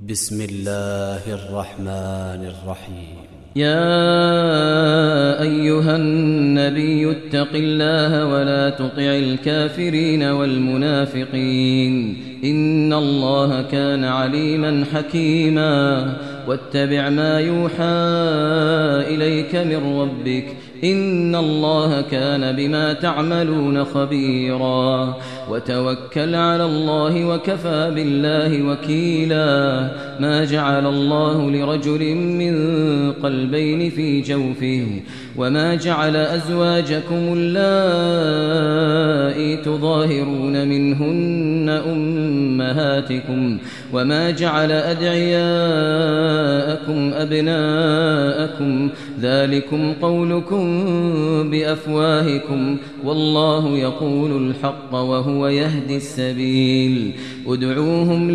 بسم الله الرحمن الرحيم. يا أيها النبي اتق الله ولا تطع الكافرين والمنافقين إن الله كان عليما حكيما واتبع ما يوحى إليك من ربك إن الله كان بما تعملون خبيرا وتوكل على الله وكفى بالله وكيلا ما جعل الله لرجل من قلبين في جوفه وما جعل أزواجكم اللائي تظاهرون منهن أمهاتكم وما جعل أدعياءكم أبناءكم ذلكم قولكم بأفواهكم والله يقول الحق وهو يهدي السبيل ادعوهم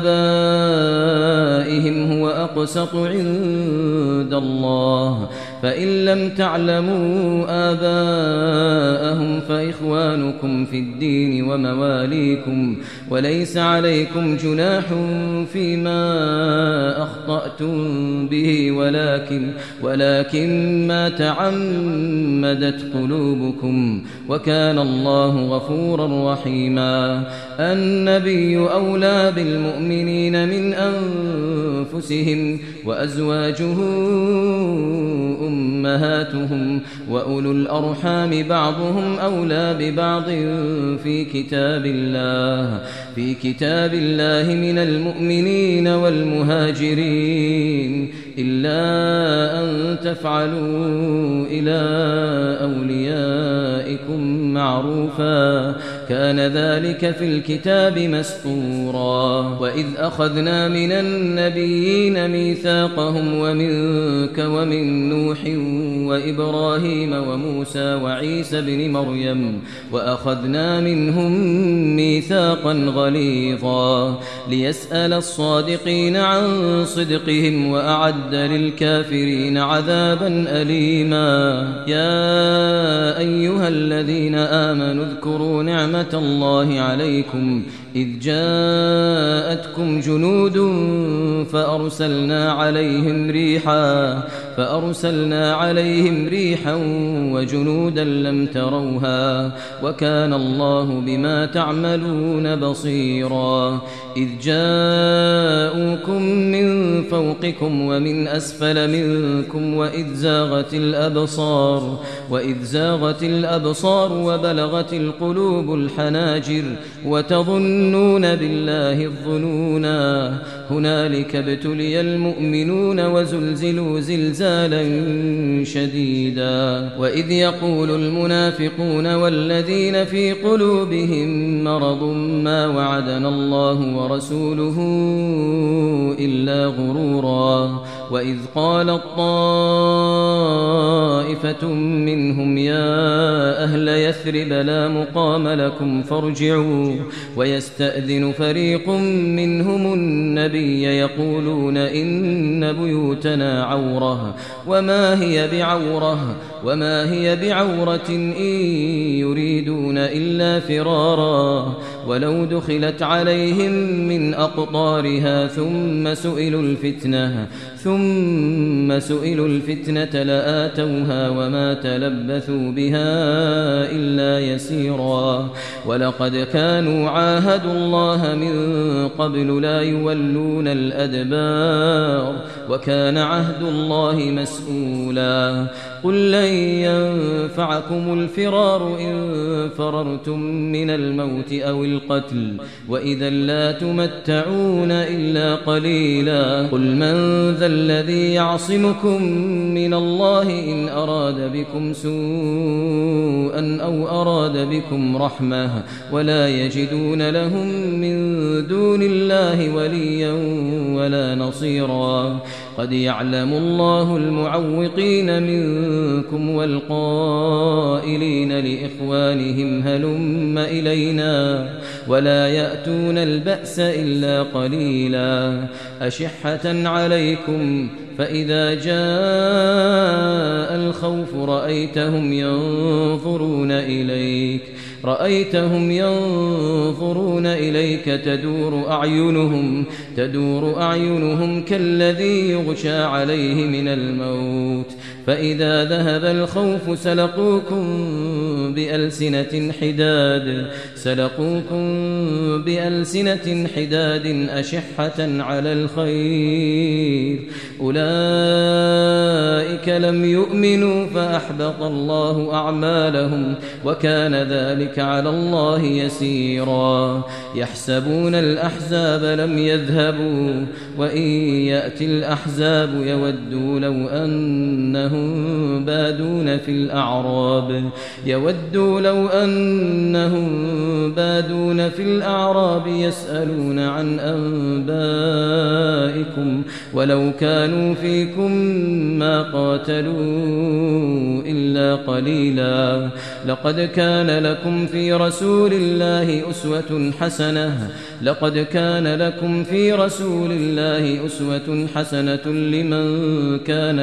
لآبائهم هو أقسط عند الله فإن لم تعلموا آباءهم فإخوانكم في الدين ومواليكم وليس عليكم جناح فيما أخطأتم به ولكن ما تعمدت قلوبكم وكان الله غفورا رحيما. النبي أولى بالمؤمنين من أنفسهم وأزواجه أمهاتهم وأولو الأرحام بعضهم أولى ببعض في كتاب الله من المؤمنين والمهاجرين إلا أن تفعلوا إلى أوليائكم معروفا كان ذلك في الكتاب مسطورا. وإذ أخذنا من النبيين ميثاقهم ومنك ومن نوح وإبراهيم وموسى وعيسى بن مريم وأخذنا منهم ميثاقا غليظا ليسأل الصادقين عن صدقهم وأعد للكافرين عذابا أليما. يا أيها الذين آمنوا اذكروا نعمة الله عليكم إذ جاءتكم جنود فأرسلنا عليهم ريحا وجنودا لم تروها وكان الله بما تعملون بصيرا. إذ جاءوكم من فوقكم ومن أسفل منكم وإذ زاغت الأبصار وبلغت القلوب الحناجر وتظنون بالله الظنونا هنالك ابتلي المؤمنون وزلزلوا زلزالا شديدا. وإذ يقول المنافقون والذين في قلوبهم مرض ما وعدنا الله ورسوله إلا غرورا. وإذ قالت طائفة منهم يا أهل يثرب لا مقام لكم فارجعوا ويستأذن فريق منهم النبي يقولون إن بيوتنا عورة وما هي بعورة إن يريدون إلا فرارا ولو دخلت عليهم من أقطارها ثم سئلوا الفتنة لآتوها وما تلبثوا بها إلا يسيرا. ولقد كانوا عاهدوا الله من قبل لا يولون الأدبار وكان عهد الله مسؤولا. قل لن ينفعكم الفرار إن فررتم من الموت أو القتل وإذا لا تمتعون إلا قليلا. قل من ذا الذي يعصمكم من الله إن أراد بكم سوءا أو أراد بكم رحمة ولا يجدون لهم من دون الله وليا ولا نصيرا. قد يعلم الله المعوقين منكم والقائلين لإخوانهم هلم إلينا ولا يأتون البأس إلا قليلا. أشحة عليكم فإذا جاء الخوف رأيتهم ينظرون إليك رأيتهم ينظرون إليك تدور أعينهم كالذي يغشى عليه من الموت فإذا ذهب الخوف سلقوكم بألسنة حداد أشحة على الخير أولئك لم يؤمنوا فأحبط الله أعمالهم وكان ذلك على الله يسيرا يحسبون الأحزاب لم يذهبوا وإن يأتي الأحزاب يودوا لو أنهم بادون في الأعراب يسألون عن أنبائكم ولو كانوا فيكم ما قاتلوا إلا قليلا لقد كان لكم في رسول الله أسوة حسنة لمن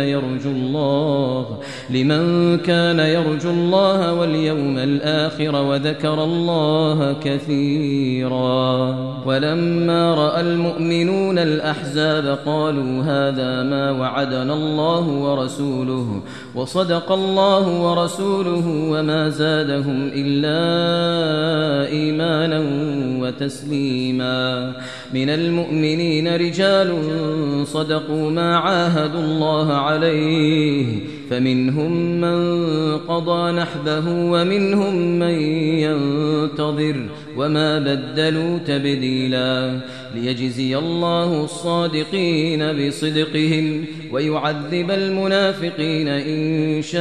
كان يرجو الله واليوم الآخر وذكر الله كثيرا ولما رأى المؤمنون الأحزاب قالوا هذا ما وعدنا الله ورسوله وصدق الله ورسوله وما زادهم إلا إيمانا وتسليما من المؤمنين رجال صدقوا ما عاهدوا الله عليه فمنهم من قضى نحبه ومنهم من ينتظر وما بدلوا تبديلا ليجزي الله الصادقين بصدقهم ويعذب المنافقين إن شاء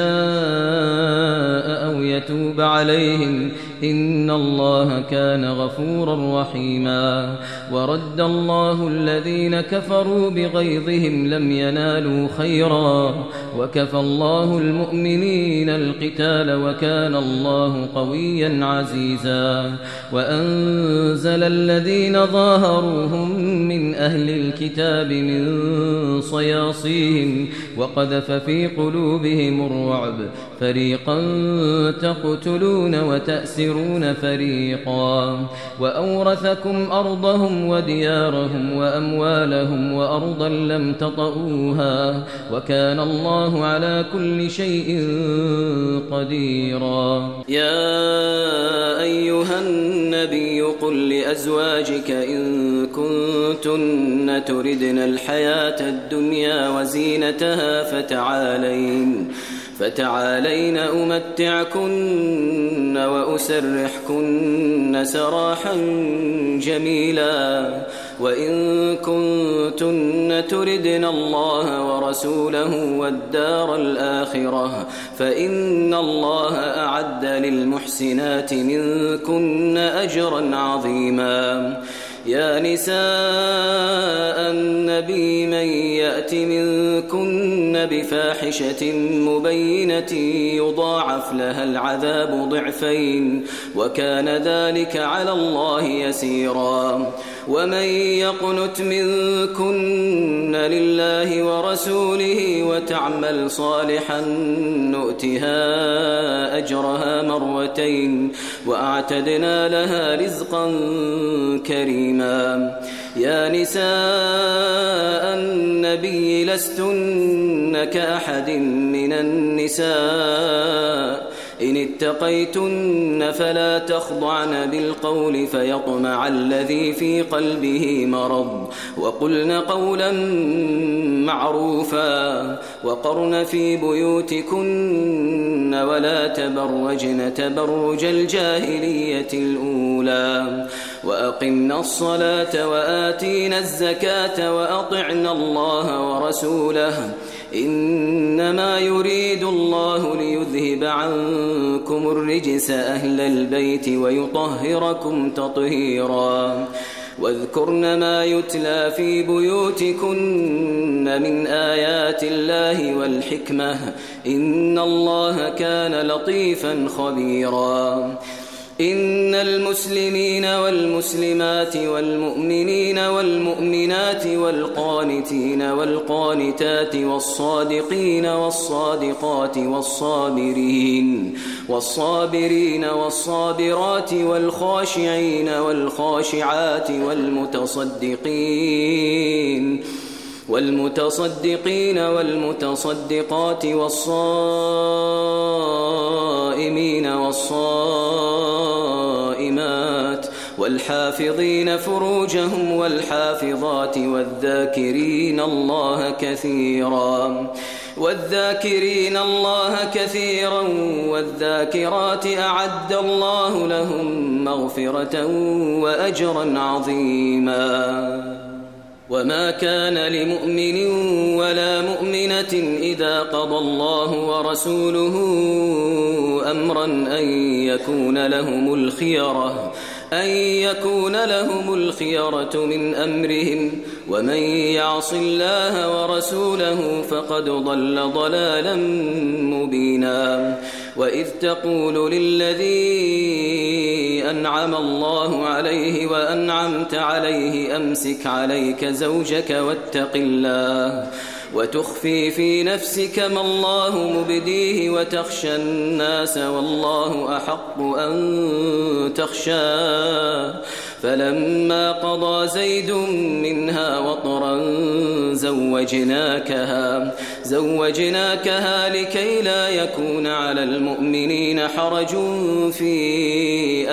أو يتوب عليهم إن الله كان غفورا رحيما ورد الله الذين كفروا بغيظهم لم ينالوا خيرا وكفى الله المؤمنين القتال وكان الله قويا عزيزا وأنزل الذين ظاهروهم من أهل الكتاب من صياصيهم وقذف في قلوبهم الرعب فريقا تقتلون وتأسرون فريقا وأورثكم أرضهم وديارهم وأموالهم وأرضا لم تطئوها وكان الله على كل شيء قديرا يا أيها النبي قل لأزواجك إن كنتن تردن الحياة الدنيا وزينتها فتعالين أمتعكن وأسرحكن سراحا جميلا وإن كنتن تردن الله ورسوله والدار الآخرة فإن الله أعد للمحسنات منكن أجرا عظيما يا نساء النبي من يأت منكن بفاحشة مبينة يضاعف لها العذاب ضعفين وكان ذلك على الله يسيرا ومن يقنت منكن لله ورسوله وتعمل صالحا نؤتها أجرها مرتين وأعتدنا لها رزقا كريما يا نساء النبي لستن كأحد من النساء إن اتقيتن فلا تخضعن بالقول فيطمع الذي في قلبه مرض وقلن قولا معروفا وقرن في بيوتكن ولا تبرجن تبرج الجاهلية الأولى وأقمنا الصلاة وآتينا الزكاة وأطعنا الله ورسوله إنما يريد الله ليذهب عنكم الرجس أهل البيت ويطهركم تطهيرا واذكرن ما يتلى في بيوتكن من آيات الله والحكمة إن الله كان لطيفا خبيرا إن المسلمين والمسلمات والمؤمنين والمؤمنات والقانتين والقانتات والصادقين والصادقات والصابرين والصابرات والخاشعين والخاشعات والمتصدقين والمتصدقات والصائمين والصائمات والحافظين فروجهم والحافظات والذاكرين الله كثيرا والذاكرات أعد الله لهم مغفرة وأجرا عظيما. وما كان لمؤمن ولا مؤمنة إذا قضى الله ورسوله أمرا أن يكون لهم الخيرة من أمرهم ومن يعص الله ورسوله فقد ضل ضلالا مبينا. وإذ تقول للذي أنعم الله عليه وأنعمت عليه أمسك عليك زوجك واتق الله وتخفي في نفسك ما الله مبديه وتخشى الناس والله أحق أن تخشاه فلما قضى زيد منها وطرا زوجناكها لكي لا يكون على المؤمنين حرج في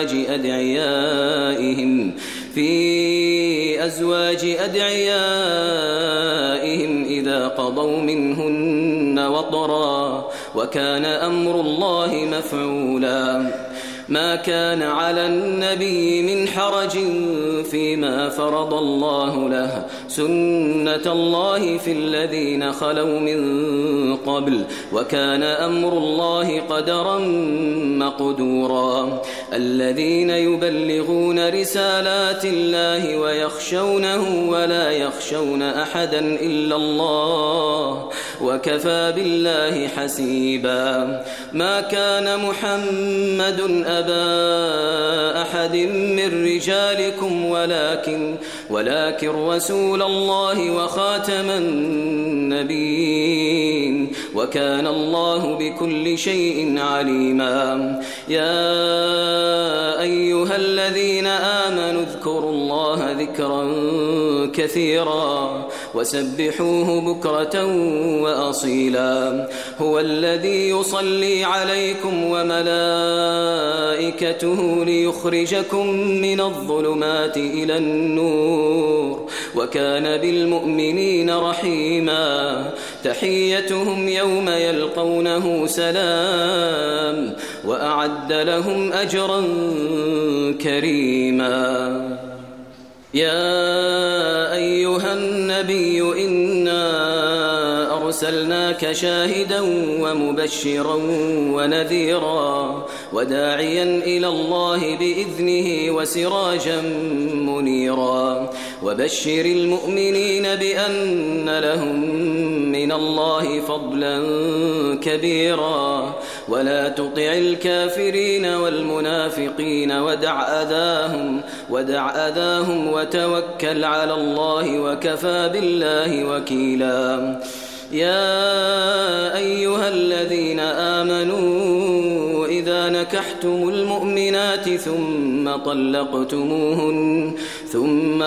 أزواج أدعيائهم إذا قضوا منهن وطرا وكان أمر الله مفعولا. ما كان على النبي من حرج فيما فرض الله له سنة الله في الذين خلوا من قبل وكان أمر الله قدرا مقدورا. الذين يبلغون رسالات الله ويخشونه ولا يخشون أحدا إلا الله وكفى بالله حسيبا. ما كان محمد أبا أحد من رجالكم ولكن رسول الله وخاتم النبيين وكان الله بكل شيء عليما. يا أيها الذين آمنوا اذكروا الله ذكرا كثيرا وسبحوه بكرة وأصيلا. هو الذي يصلي عليكم وملائكته ليخرجكم من الظلمات إلى النور وكان بالمؤمنين رحيما. تحيتهم يوم يلقونه سلام وأعد لهم أجرا كريما. يا أيها النبي إنا أرسلناك شاهدا ومبشرا ونذيرا وداعيا إلى الله بإذنه وسراجا منيرا. وبشر المؤمنين بأن لهم من الله فضلا كبيرا ولا تطع الكافرين والمنافقين ودع أذاهم وتوكل على الله وكفى بالله وكيلا. يا أيها الذين آمنوا إذا نكحتم المؤمنات ثم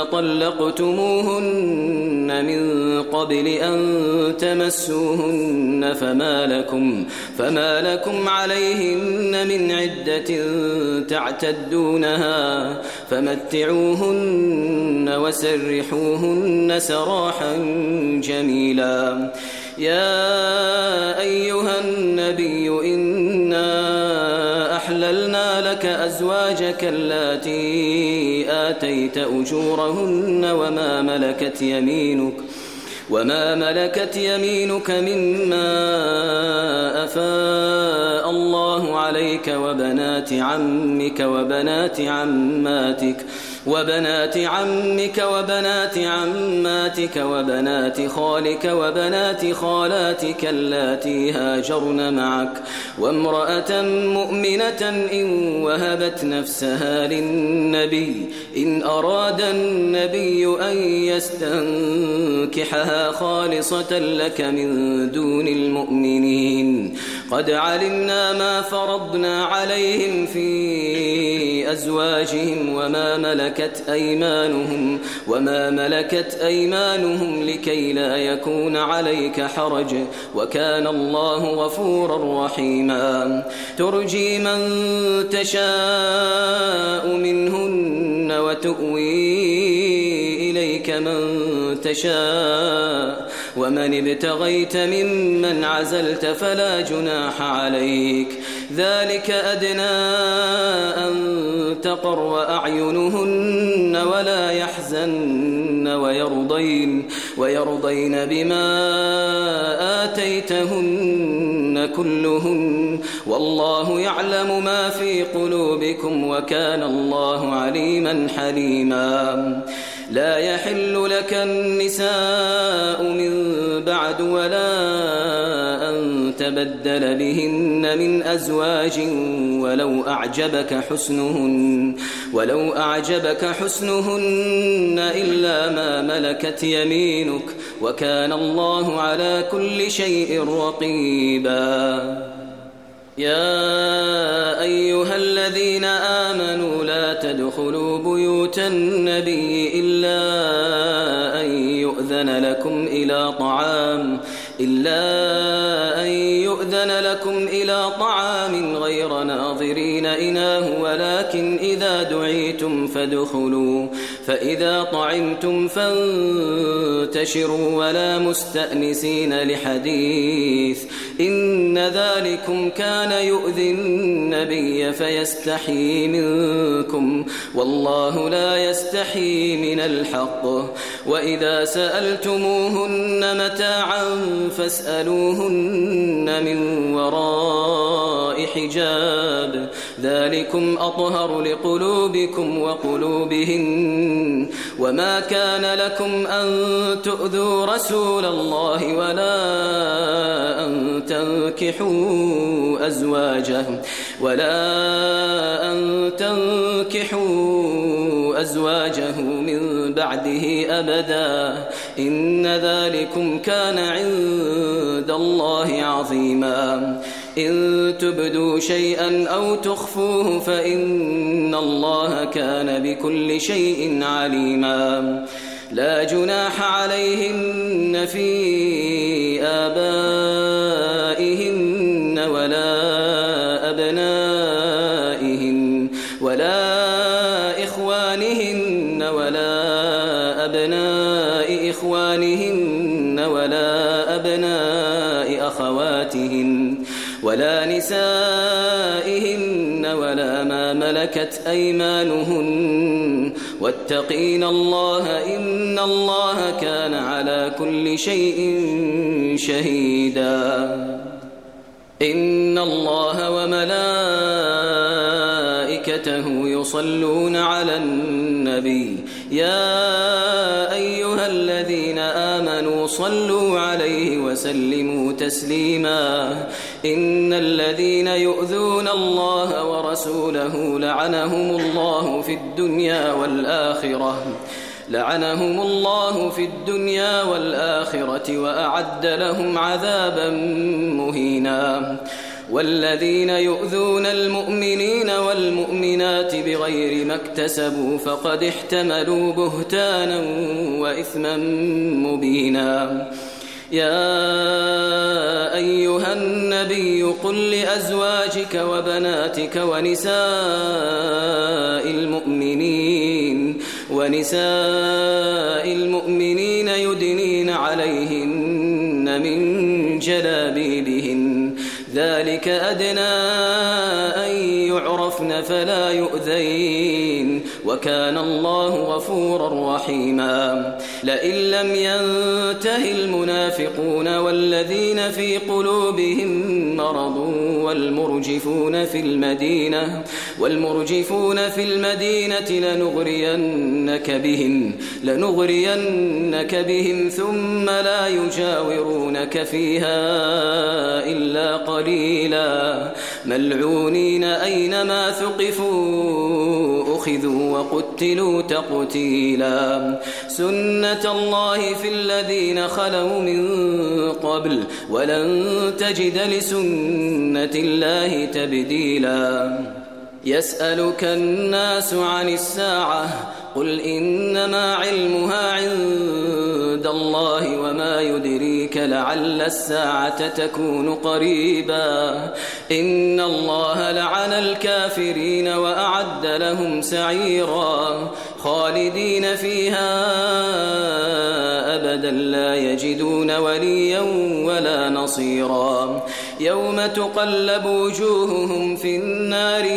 طلقتموهن من قبل أن تمسوهن فما لكم عليهن من عدة تعتدونها فمتعوهن وسرحوهن سراحا جميلا. يا أيها النبي إنا أحللنا لك أزواجك اللاتي آتيت أجورهن وما ملكت يمينك مما أفاء الله عليك وبنات عمك وبنات عماتك وبنات عمك وبنات عماتك وبنات خالك وبنات خالاتك اللاتي هاجرن معك وامرأة مؤمنة إن وهبت نفسها للنبي إن أراد النبي أن يستنكحها خالصة لك من دون المؤمنين قد علمنا ما فرضنا عليهم في أزواجهم وما ملكت أيمانهم لكي لا يكون عليك حرج وكان الله غفورا رحيما ترجي من تشاء منهن وتؤوي إليك من تشاء ومن ابتغيت ممن عزلت فلا جناح عليك ذلك أدنى أن تقر أعينهن ولا يحزن ويرضين بما آتيتهن كلهن والله يعلم ما في قلوبكم وكان الله عليما حليما لا يحل لك النساء من بعد ولا أن تبدل بهن من أزواج ولو أعجبك حسنهن إلا ما ملكت يمينك وكان الله على كل شيء رقيبا يا أيها الذين آمنوا لا تدخلوا بيوت النبي إلا أن يؤذن لكم إلى طعام غير ناظرين إناه ولكن إذا دعيتم فادخلوا فإذا طعمتم فانتشروا ولا مستأنسين لحديث إن ذلكم كان يؤذي النبي فيستحيي منكم والله لا يستحيي من الحق وإذا سألتموهن متاعا فاسألوهن من وراء حجاب ذلكم أطهر لقلوبكم وقلوبهن وما كان لكم أن تؤذوا رسول الله ولا أن تنكحوا أزواجه من بعده أبدا إن ذلكم كان عند الله عظيما إن تبدوا شيئا أو تخفوه فإن الله كان بكل شيء عليما لا جناح عليهن في آبائهن ولا أبنائهن ولا إخوانهن ولا أبناء إخوانهن ولا أبناء أخواتهن ولا نسائهن ولا ما ملكت أيمانهن واتقين الله إن الله كان على كل شيء شهيدا إن الله وملائكته يصلون على النبي يا أيها الذين آمنوا صلوا عليه وسلموا تسليما إن الذين يؤذون الله ورسوله لعنهم الله في الدنيا والآخرة وأعد لهم عذابا مهينا والذين يؤذون المؤمنين والمؤمنات بغير ما اكتسبوا فقد احتملوا بهتانا وإثما مبينا يا أيها النبي قل لأزواجك وبناتك ونساء المؤمنين يدنين عليهن من جلابيبهن ذلك أدنى أن يعرفن فلا يؤذين وكان الله غفورا رحيما لئن لم ينته المنافقون والذين في قلوبهم مرض والمرجفون في المدينة لنغرينك بهم ثم لا يجاورونك فيها إلا قليلا ملعونين أينما ثقفوا أخذوا وقتلوا تقتيلا سنة الله في الذين خلوا من قبل ولن تجد لسنة الله تبديلا يسألك الناس عن الساعة قل إنما علمها عند الله وما يدريك لعل الساعة تكون قريبا إن الله لعن الكافرين وأعد لهم سعيرا خالدين فيها أبدا لا يجدون وليا ولا نصيرا يوم تقلب وجوههم في النار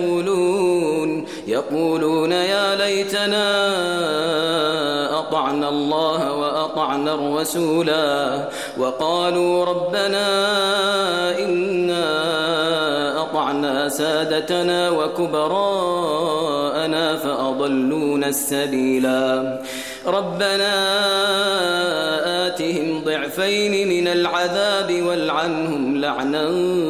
يقولون يا ليتنا أطعنا الله وأطعنا الرسولا وقالوا ربنا إنا أطعنا سادتنا وكبراءنا فأضلونا السبيلا ربنا آتهم ضعفين من العذاب والعنهم لعنا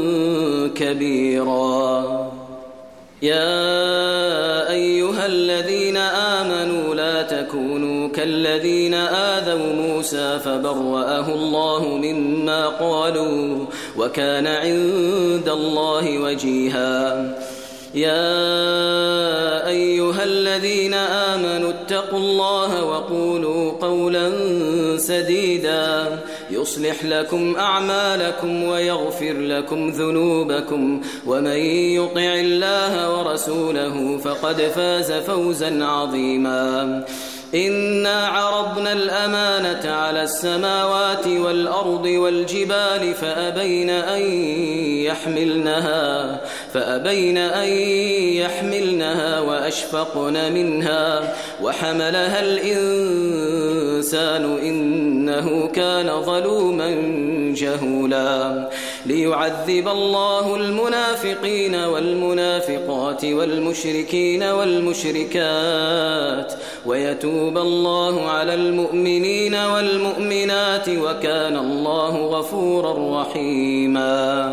كبيرا يا أيها الذين آمنوا لا تكونوا كالذين آذوا موسى فبرأه الله مما قالوا وكان عند الله وجيها يا أيها الذين آمنوا اتقوا الله وقولوا قولا سديدا يصلح لكم أعمالكم ويغفر لكم ذنوبكم ومن يطع الله ورسوله فقد فاز فوزا عظيما إنا عرضنا الأمانة على السماوات والأرض والجبال فأبين أن يحملنها وأشفقن منها وحملها الإنسان إنه كان ظلوما جهولا ليعذب الله المنافقين والمنافقات والمشركين والمشركات ويتوب الله على المؤمنين والمؤمنات وكان الله غفورا رحيما